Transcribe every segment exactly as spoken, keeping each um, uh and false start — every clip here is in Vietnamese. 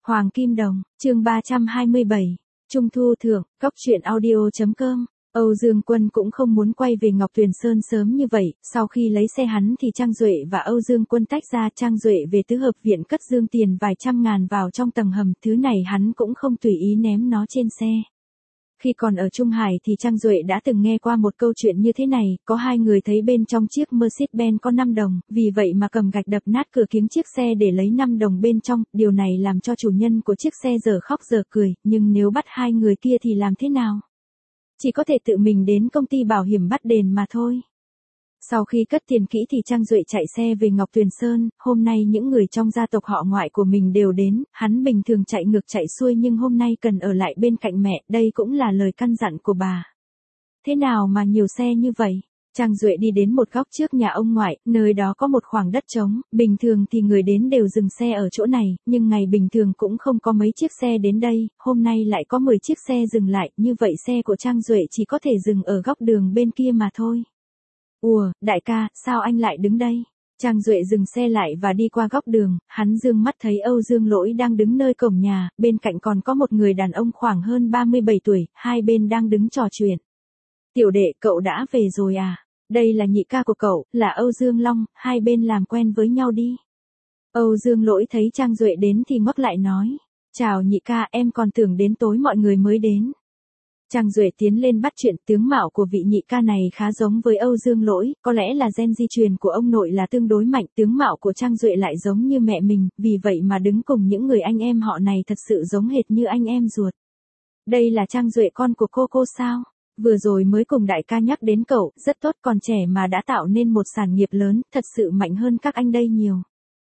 Hoàng Kim Đồng, chương ba trăm hai mươi bảy, Trung thu thưởng, góc truyện audio.com. Âu Dương Quân cũng không muốn quay về Ngọc Tuyền Sơn sớm như vậy, sau khi lấy xe hắn thì Trang Duệ và Âu Dương Quân tách ra. Trang Duệ về tứ hợp viện cất Dương tiền vài trăm ngàn vào trong tầng hầm, thứ này hắn cũng không tùy ý ném nó trên xe. Khi còn ở Trung Hải thì Trang Duệ đã từng nghe qua một câu chuyện như thế này, có hai người thấy bên trong chiếc Mercedes-Benz có năm đồng, vì vậy mà cầm gạch đập nát cửa kính chiếc xe để lấy năm đồng bên trong, điều này làm cho chủ nhân của chiếc xe giờ khóc giờ cười, nhưng nếu bắt hai người kia thì làm thế nào? Chỉ có thể tự mình đến công ty bảo hiểm bắt đền mà thôi. Sau khi cất tiền kỹ thì Trang Duệ chạy xe về Ngọc Tuyền Sơn, hôm nay những người trong gia tộc họ ngoại của mình đều đến, hắn bình thường chạy ngược chạy xuôi nhưng hôm nay cần ở lại bên cạnh mẹ, đây cũng là lời căn dặn của bà. Thế nào mà nhiều xe như vậy? Trang Duệ đi đến một góc trước nhà ông ngoại, nơi đó có một khoảng đất trống, bình thường thì người đến đều dừng xe ở chỗ này, nhưng ngày bình thường cũng không có mấy chiếc xe đến đây, hôm nay lại có mười chiếc xe dừng lại, như vậy xe của Trang Duệ chỉ có thể dừng ở góc đường bên kia mà thôi. Ủa, đại ca, sao anh lại đứng đây? Trang Duệ dừng xe lại và đi qua góc đường, hắn dương mắt thấy Âu Dương Lỗi đang đứng nơi cổng nhà, bên cạnh còn có một người đàn ông khoảng hơn ba mươi bảy tuổi, hai bên đang đứng trò chuyện. Tiểu đệ, cậu đã về rồi à? Đây là nhị ca của cậu, là Âu Dương Long, hai bên làm quen với nhau đi. Âu Dương Lỗi thấy Trang Duệ đến thì ngoắc lại nói, chào nhị ca, em còn tưởng đến tối mọi người mới đến. Trang Duệ tiến lên bắt chuyện, tướng mạo của vị nhị ca này khá giống với Âu Dương Lỗi, có lẽ là gen di truyền của ông nội là tương đối mạnh, tướng mạo của Trang Duệ lại giống như mẹ mình, vì vậy mà đứng cùng những người anh em họ này thật sự giống hệt như anh em ruột. Đây là Trang Duệ con của cô cô sao? Vừa rồi mới cùng đại ca nhắc đến cậu, rất tốt, còn trẻ mà đã tạo nên một sản nghiệp lớn, thật sự mạnh hơn các anh đây nhiều.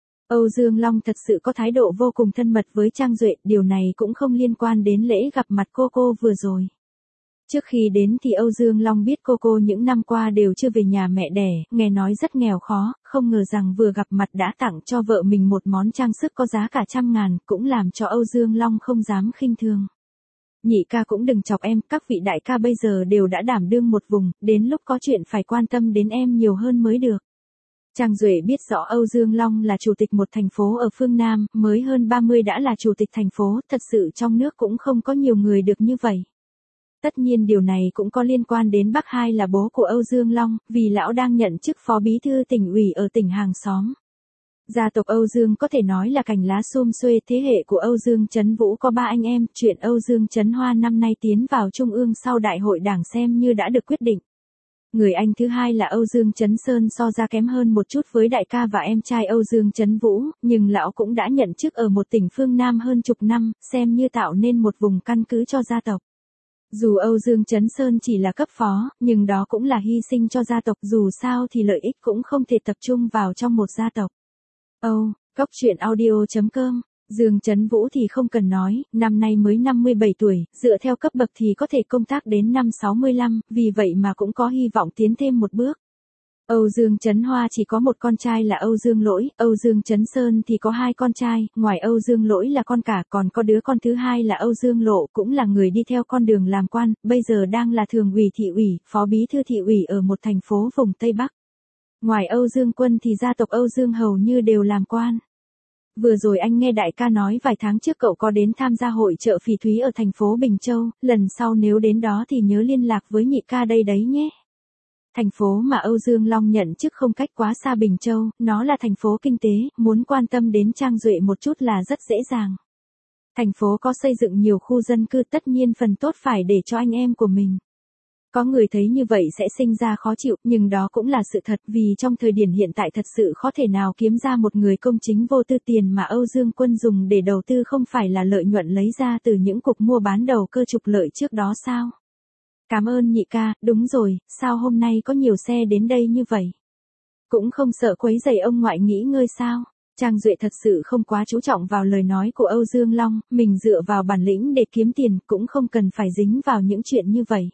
Âu Dương Long thật sự có thái độ vô cùng thân mật với Trang Duệ, điều này cũng không liên quan đến lễ gặp mặt cô cô vừa rồi. Trước khi đến thì Âu Dương Long biết cô cô những năm qua đều chưa về nhà mẹ đẻ, nghe nói rất nghèo khó, không ngờ rằng vừa gặp mặt đã tặng cho vợ mình một món trang sức có giá cả trăm ngàn, cũng làm cho Âu Dương Long không dám khinh thường. Nhị ca cũng đừng chọc em, các vị đại ca bây giờ đều đã đảm đương một vùng, đến lúc có chuyện phải quan tâm đến em nhiều hơn mới được. Trang Duệ biết rõ Âu Dương Long là chủ tịch một thành phố ở phương Nam, mới hơn ba mươi đã là chủ tịch thành phố, thật sự trong nước cũng không có nhiều người được như vậy. Tất nhiên điều này cũng có liên quan đến bác hai là bố của Âu Dương Long, vì lão đang nhận chức phó bí thư tỉnh ủy ở tỉnh hàng xóm. Gia tộc Âu Dương có thể nói là cành lá sum xuê, thế hệ của Âu Dương Trấn Vũ có ba anh em, chuyện Âu Dương Trấn Hoa năm nay tiến vào Trung ương sau đại hội đảng xem như đã được quyết định. Người anh thứ hai là Âu Dương Trấn Sơn so ra kém hơn một chút với đại ca và em trai Âu Dương Trấn Vũ, nhưng lão cũng đã nhận chức ở một tỉnh phương Nam hơn chục năm, xem như tạo nên một vùng căn cứ cho gia tộc. Dù Âu Dương Trấn Sơn chỉ là cấp phó, nhưng đó cũng là hy sinh cho gia tộc, dù sao thì lợi ích cũng không thể tập trung vào trong một gia tộc. Âu, góc truyện audio.com, Dương Trấn Vũ thì không cần nói, năm nay mới năm mươi bảy tuổi, dựa theo cấp bậc thì có thể công tác đến năm sáu mươi lăm, vì vậy mà cũng có hy vọng tiến thêm một bước. Âu Dương Trấn Hoa chỉ có một con trai là Âu Dương Lỗi, Âu Dương Trấn Sơn thì có hai con trai, ngoài Âu Dương Lỗi là con cả, còn có đứa con thứ hai là Âu Dương Lộ, cũng là người đi theo con đường làm quan, bây giờ đang là thường ủy thị ủy, phó bí thư thị ủy ở một thành phố vùng Tây Bắc. Ngoài Âu Dương Quân thì gia tộc Âu Dương hầu như đều làm quan. Vừa rồi anh nghe đại ca nói vài tháng trước cậu có đến tham gia hội chợ phỉ thúy ở thành phố Bình Châu, lần sau nếu đến đó thì nhớ liên lạc với nhị ca đây đấy nhé. Thành phố mà Âu Dương Long nhận chức không cách quá xa Bình Châu, nó là thành phố kinh tế, muốn quan tâm đến Trang Duệ một chút là rất dễ dàng. Thành phố có xây dựng nhiều khu dân cư, tất nhiên phần tốt phải để cho anh em của mình. Có người thấy như vậy sẽ sinh ra khó chịu, nhưng đó cũng là sự thật, vì trong thời điểm hiện tại thật sự khó thể nào kiếm ra một người công chính vô tư. Tiền mà Âu Dương Quân dùng để đầu tư không phải là lợi nhuận lấy ra từ những cuộc mua bán đầu cơ trục lợi trước đó sao? Cảm ơn nhị ca, đúng rồi, sao hôm nay có nhiều xe đến đây như vậy? Cũng không sợ quấy rầy ông ngoại nghỉ ngơi sao? Trang Duệ thật sự không quá chú trọng vào lời nói của Âu Dương Long, mình dựa vào bản lĩnh để kiếm tiền, cũng không cần phải dính vào những chuyện như vậy.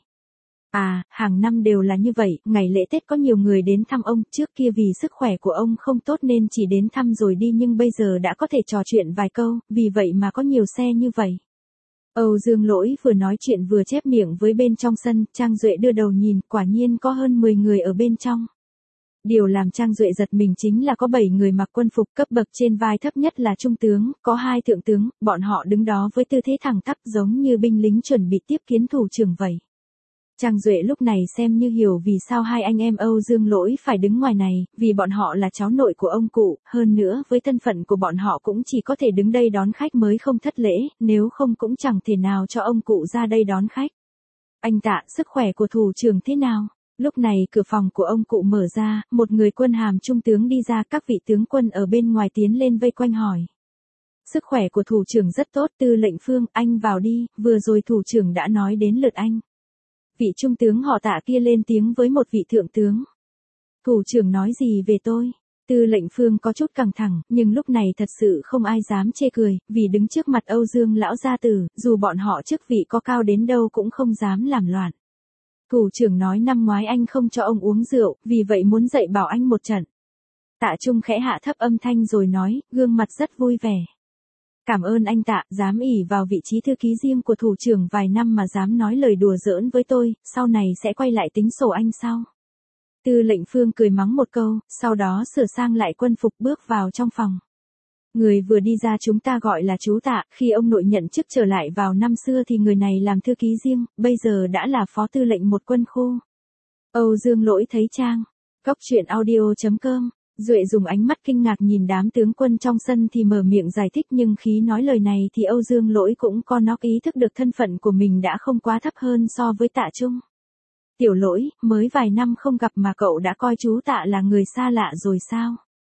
À, hàng năm đều là như vậy, ngày lễ Tết có nhiều người đến thăm ông, trước kia vì sức khỏe của ông không tốt nên chỉ đến thăm rồi đi, nhưng bây giờ đã có thể trò chuyện vài câu, vì vậy mà có nhiều xe như vậy. Âu Dương Lỗi vừa nói chuyện vừa chép miệng với bên trong sân, Trang Duệ đưa đầu nhìn, quả nhiên có hơn mười người ở bên trong. Điều làm Trang Duệ giật mình chính là có bảy người mặc quân phục, cấp bậc trên vai thấp nhất là trung tướng, có hai thượng tướng, bọn họ đứng đó với tư thế thẳng tắp giống như binh lính chuẩn bị tiếp kiến thủ trưởng vậy. Trang Duệ lúc này xem như hiểu vì sao hai anh em Âu Dương Lỗi phải đứng ngoài này, vì bọn họ là cháu nội của ông cụ, hơn nữa với thân phận của bọn họ cũng chỉ có thể đứng đây đón khách mới không thất lễ, nếu không cũng chẳng thể nào cho ông cụ ra đây đón khách. Anh Tạ, sức khỏe của thủ trưởng thế nào? Lúc này cửa phòng của ông cụ mở ra, một người quân hàm trung tướng đi ra, các vị tướng quân ở bên ngoài tiến lên vây quanh hỏi. Sức khỏe của thủ trưởng rất tốt, Tư lệnh Phương, anh vào đi, vừa rồi thủ trưởng đã nói đến lượt anh. Vị trung tướng họ Tạ kia lên tiếng với một vị thượng tướng. Thủ trưởng nói gì về tôi? Tư lệnh Phương có chút căng thẳng, nhưng lúc này thật sự không ai dám chê cười, vì đứng trước mặt Âu Dương lão gia tử, dù bọn họ chức vị có cao đến đâu cũng không dám làm loạn. Thủ trưởng nói năm ngoái anh không cho ông uống rượu, vì vậy muốn dạy bảo anh một trận. Tạ Trung khẽ hạ thấp âm thanh rồi nói, gương mặt rất vui vẻ. Cảm ơn anh Tạ, dám ỷ vào vị trí thư ký riêng của thủ trưởng vài năm mà dám nói lời đùa giỡn với tôi, sau này sẽ quay lại tính sổ anh sao? Tư lệnh Phương cười mắng một câu, sau đó sửa sang lại quân phục bước vào trong phòng. Người vừa đi ra chúng ta gọi là chú Tạ, khi ông nội nhận chức trở lại vào năm xưa thì người này làm thư ký riêng, bây giờ đã là phó tư lệnh một quân khu. Âu Dương Lỗi thấy Trang. Cóc truyện audio chấm com. Duệ dùng ánh mắt kinh ngạc nhìn đám tướng quân trong sân thì mở miệng giải thích, nhưng khi nói lời này thì Âu Dương Lỗi cũng có nó ý thức được thân phận của mình đã không quá thấp hơn so với Tạ Trung. Tiểu Lỗi, mới vài năm không gặp mà cậu đã coi chú Tạ là người xa lạ rồi sao?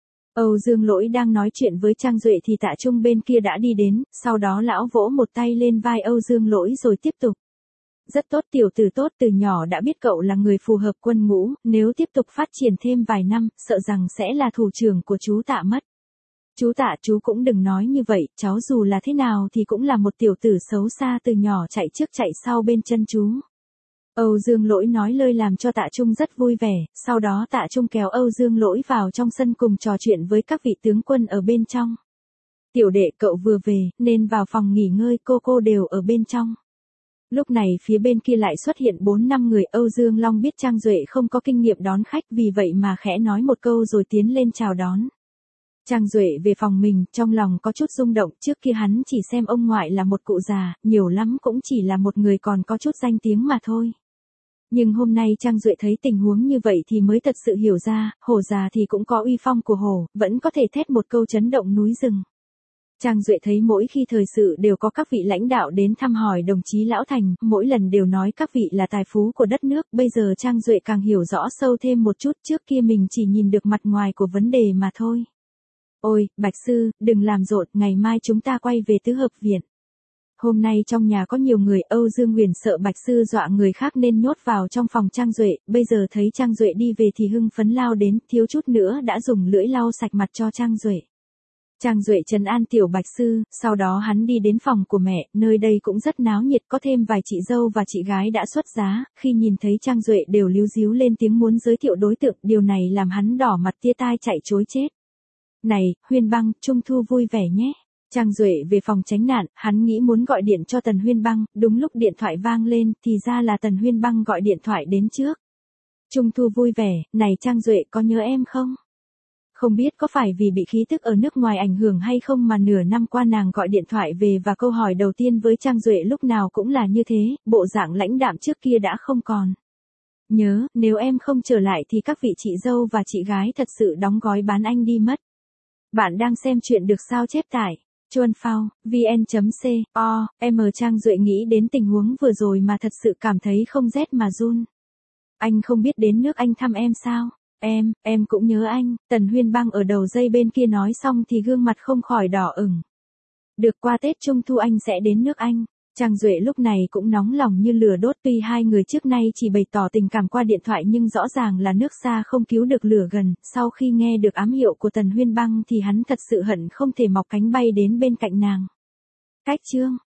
Âu Dương Lỗi đang nói chuyện với Trang Duệ thì Tạ Trung bên kia đã đi đến, sau đó lão vỗ một tay lên vai Âu Dương Lỗi rồi tiếp tục. Rất tốt, tiểu tử tốt, từ nhỏ đã biết cậu là người phù hợp quân ngũ, nếu tiếp tục phát triển thêm vài năm, sợ rằng sẽ là thủ trưởng của chú Tạ mất. Chú Tạ, chú cũng đừng nói như vậy, cháu dù là thế nào thì cũng là một tiểu tử xấu xa từ nhỏ chạy trước chạy sau bên chân chú. Âu Dương Lỗi nói lời làm cho Tạ Trung rất vui vẻ, sau đó Tạ Trung kéo Âu Dương Lỗi vào trong sân cùng trò chuyện với các vị tướng quân ở bên trong. Tiểu đệ, cậu vừa về, nên vào phòng nghỉ ngơi, cô cô đều ở bên trong. Lúc này phía bên kia lại xuất hiện bốn năm người. Âu Dương Long biết Trang Duệ không có kinh nghiệm đón khách, vì vậy mà khẽ nói một câu rồi tiến lên chào đón. Trang Duệ về phòng mình, trong lòng có chút rung động, trước kia hắn chỉ xem ông ngoại là một cụ già, nhiều lắm cũng chỉ là một người còn có chút danh tiếng mà thôi. Nhưng hôm nay Trang Duệ thấy tình huống như vậy thì mới thật sự hiểu ra, hổ già thì cũng có uy phong của hổ, vẫn có thể thét một câu chấn động núi rừng. Trang Duệ thấy mỗi khi thời sự đều có các vị lãnh đạo đến thăm hỏi đồng chí Lão Thành, mỗi lần đều nói các vị là tài phú của đất nước, bây giờ Trang Duệ càng hiểu rõ sâu thêm một chút, trước kia mình chỉ nhìn được mặt ngoài của vấn đề mà thôi. Ôi, Bạch Sư, đừng làm rộn, ngày mai chúng ta quay về tứ hợp viện. Hôm nay trong nhà có nhiều người, Âu Dương Huyền sợ Bạch Sư dọa người khác nên nhốt vào trong phòng Trang Duệ, bây giờ thấy Trang Duệ đi về thì hưng phấn lao đến, thiếu chút nữa đã dùng lưỡi lau sạch mặt cho Trang Duệ. Trang Duệ trấn an tiểu Bạch Sư, sau đó hắn đi đến phòng của mẹ, nơi đây cũng rất náo nhiệt, có thêm vài chị dâu và chị gái đã xuất giá, khi nhìn thấy Trang Duệ đều líu díu lên tiếng muốn giới thiệu đối tượng, điều này làm hắn đỏ mặt tia tai chạy chối chết. Này, Huyên Băng, Trung thu vui vẻ nhé. Trang Duệ về phòng tránh nạn, hắn nghĩ muốn gọi điện cho Tần Huyên Băng, đúng lúc điện thoại vang lên, thì ra là Tần Huyên Băng gọi điện thoại đến trước. Trung thu vui vẻ, này Trang Duệ có nhớ em không? Không biết có phải vì bị khí tức ở nước ngoài ảnh hưởng hay không mà nửa năm qua nàng gọi điện thoại về và câu hỏi đầu tiên với Trang Duệ lúc nào cũng là như thế, bộ dạng lãnh đạm trước kia đã không còn. Nhớ, nếu em không trở lại thì các vị chị dâu và chị gái thật sự đóng gói bán anh đi mất. Bạn đang xem chuyện được sao chép tải. Chuan Phao, vn.co, em Trang Duệ nghĩ đến tình huống vừa rồi mà thật sự cảm thấy không rét mà run. Anh không biết đến nước Anh thăm em sao? Em, em cũng nhớ anh. Tần Huyên Băng ở đầu dây bên kia nói xong thì gương mặt không khỏi đỏ ửng. Được, qua Tết Trung thu anh sẽ đến nước Anh. Trang Duệ lúc này cũng nóng lòng như lửa đốt, tuy hai người trước nay chỉ bày tỏ tình cảm qua điện thoại nhưng rõ ràng là nước xa không cứu được lửa gần, sau khi nghe được ám hiệu của Tần Huyên Băng thì hắn thật sự hận không thể mọc cánh bay đến bên cạnh nàng. Cách chương